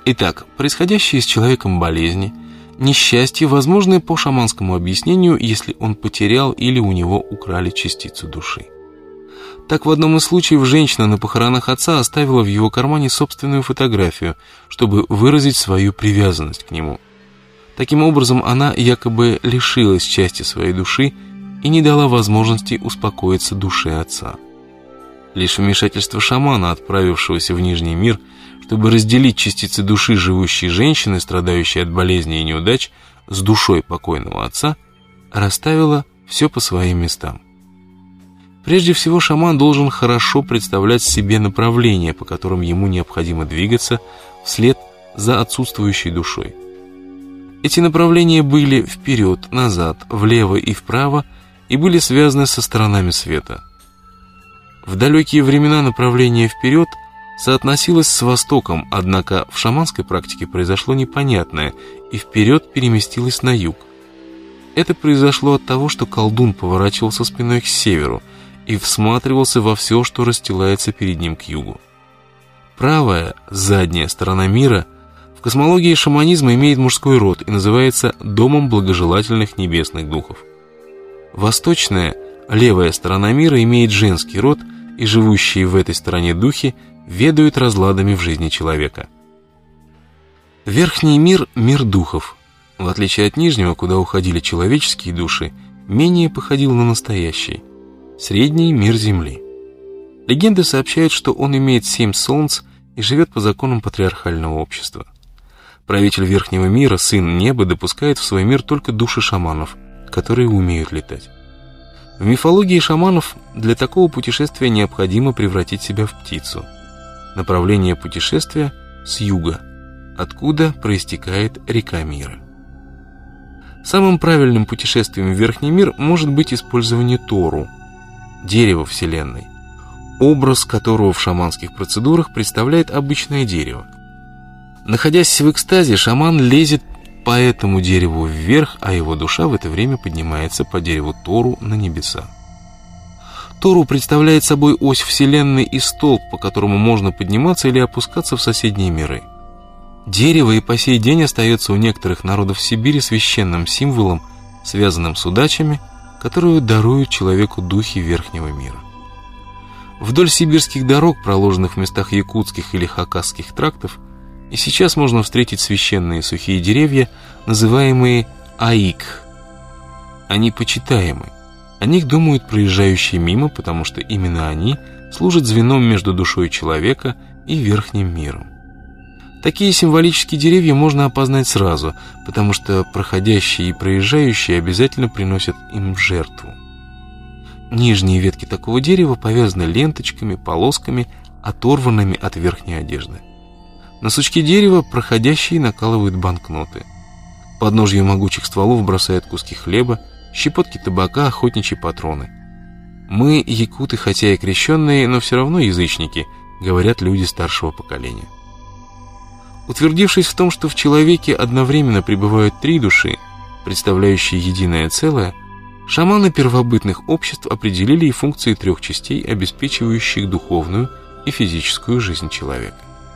Итак, происходящие с человеком болезни, несчастье возможны по шаманскому объяснению, если он потерял или у него украли частицу души. Так, в одном из случаев женщина на похоронах отца оставила в его кармане собственную фотографию, чтобы выразить свою привязанность к нему. Таким образом, она якобы лишилась части своей души и не дала возможности успокоиться душе отца. Лишь вмешательство шамана, отправившегося в Нижний мир, чтобы разделить частицы души живущей женщины, страдающей от болезней и неудач, с душой покойного отца, расставило все по своим местам. Прежде всего, шаман должен хорошо представлять себе направления, по которым ему необходимо двигаться вслед за отсутствующей душой. Эти направления были вперед, назад, влево и вправо и были связаны со сторонами света. В далекие времена направление вперед соотносилось с востоком, однако в шаманской практике произошло непонятное, и вперед переместилось на юг. Это произошло от того, что колдун поворачивался спиной к северу и всматривался во все, что расстилается перед ним к югу. Правая, задняя сторона мира в космологии шаманизма имеет мужской род и называется домом благожелательных небесных духов. Восточная, левая сторона мира имеет женский род, и живущие в этой стороне духи ведают разладами в жизни человека. Верхний мир – мир духов. В отличие от нижнего, куда уходили человеческие души, менее походил на настоящий. Средний мир Земли. Легенды сообщают, что он имеет 7 солнц и живет по законам патриархального общества. Правитель Верхнего мира, сын неба, допускает в свой мир только души шаманов, которые умеют летать. В мифологии шаманов для такого путешествия необходимо превратить себя в птицу. Направление путешествия с юга, откуда проистекает река мира. Самым правильным путешествием в Верхний мир может быть использование Тору, дерева Вселенной, образ которого в шаманских процедурах представляет обычное дерево. Находясь в экстазе, шаман лезет по этому дереву вверх, а его душа в это время поднимается по дереву Тору на небеса. Тору представляет собой ось Вселенной и столб, по которому можно подниматься или опускаться в соседние миры. Дерево и по сей день остается у некоторых народов Сибири священным символом, связанным с удачами, которую даруют человеку духи Верхнего мира. Вдоль сибирских дорог, проложенных в местах якутских или хакасских трактов, и сейчас можно встретить священные сухие деревья, называемые аик. Они почитаемы. О них думают проезжающие мимо, потому что именно они служат звеном между душой человека и Верхним миром. Такие символические деревья можно опознать сразу, потому что проходящие и проезжающие обязательно приносят им жертву. Нижние ветки такого дерева повязаны ленточками, полосками, оторванными от верхней одежды. На сучке дерева проходящие накалывают банкноты. К подножью могучих стволов бросают куски хлеба, щепотки табака, охотничьи патроны. Мы, якуты, хотя и крещенные, но все равно язычники, говорят люди старшего поколения. Утвердившись в том, что в человеке одновременно пребывают 3 души, представляющие единое целое, шаманы первобытных обществ определили и функции 3 частей, обеспечивающих духовную и физическую жизнь человека.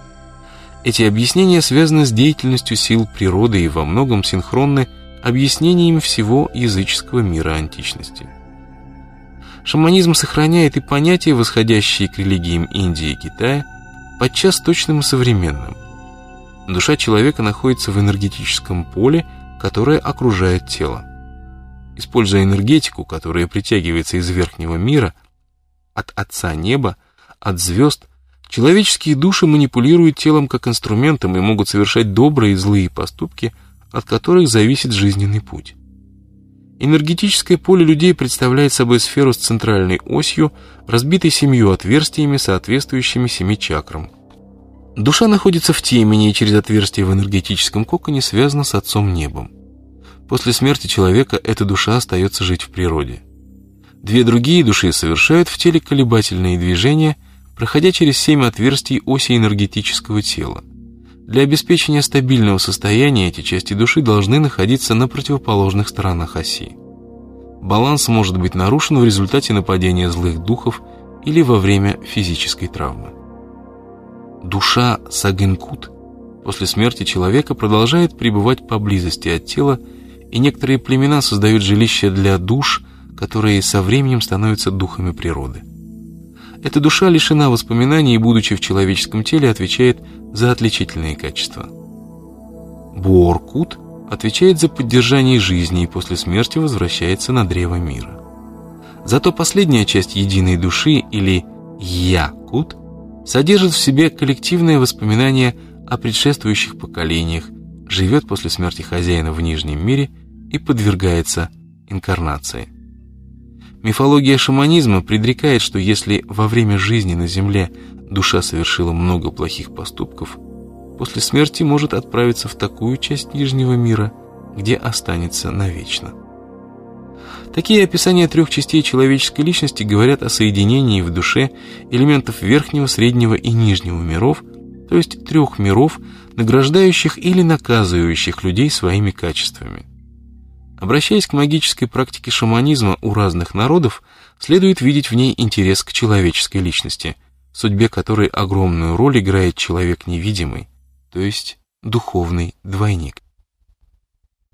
Эти объяснения связаны с деятельностью сил природы и во многом синхронны объяснениями всего языческого мира античности. Шаманизм сохраняет и понятия, восходящие к религиям Индии и Китая, подчас точным и современным. Душа человека находится в энергетическом поле, которое окружает тело. Используя энергетику, которая притягивается из верхнего мира, от Отца Неба, от звезд, человеческие души манипулируют телом как инструментом и могут совершать добрые и злые поступки, от которых зависит жизненный путь. Энергетическое поле людей представляет собой сферу с центральной осью, разбитой 7 отверстиями, соответствующими 7 чакрам. Душа находится в темени и через отверстие в энергетическом коконе связана с Отцом Небом. После смерти человека эта душа остается жить в природе. 2 другие души совершают в теле колебательные движения, проходя через 7 отверстий оси энергетического тела. Для обеспечения стабильного состояния эти части души должны находиться на противоположных сторонах оси. Баланс может быть нарушен в результате нападения злых духов или во время физической травмы. Душа Сагынкут После смерти человека продолжает пребывать поблизости от тела, и некоторые племена создают жилища для душ, которые со временем становятся духами природы. Эта душа лишена воспоминаний и, будучи в человеческом теле, отвечает за отличительные качества. Буор-Кут отвечает за поддержание жизни и после смерти возвращается на древо мира. Зато последняя часть единой души, или Я-Кут, содержит в себе коллективное воспоминание о предшествующих поколениях, живет после смерти хозяина в Нижнем мире и подвергается инкарнации. Мифология шаманизма предрекает, что если во время жизни на Земле душа совершила много плохих поступков, после смерти может отправиться в такую часть Нижнего мира, где останется навечно. Такие описания 3 частей человеческой личности говорят о соединении в душе элементов верхнего, среднего и нижнего миров, то есть 3 миров, награждающих или наказывающих людей своими качествами. Обращаясь к магической практике шаманизма у разных народов, следует видеть в ней интерес к человеческой личности, в судьбе которой огромную роль играет человек невидимый, то есть духовный двойник.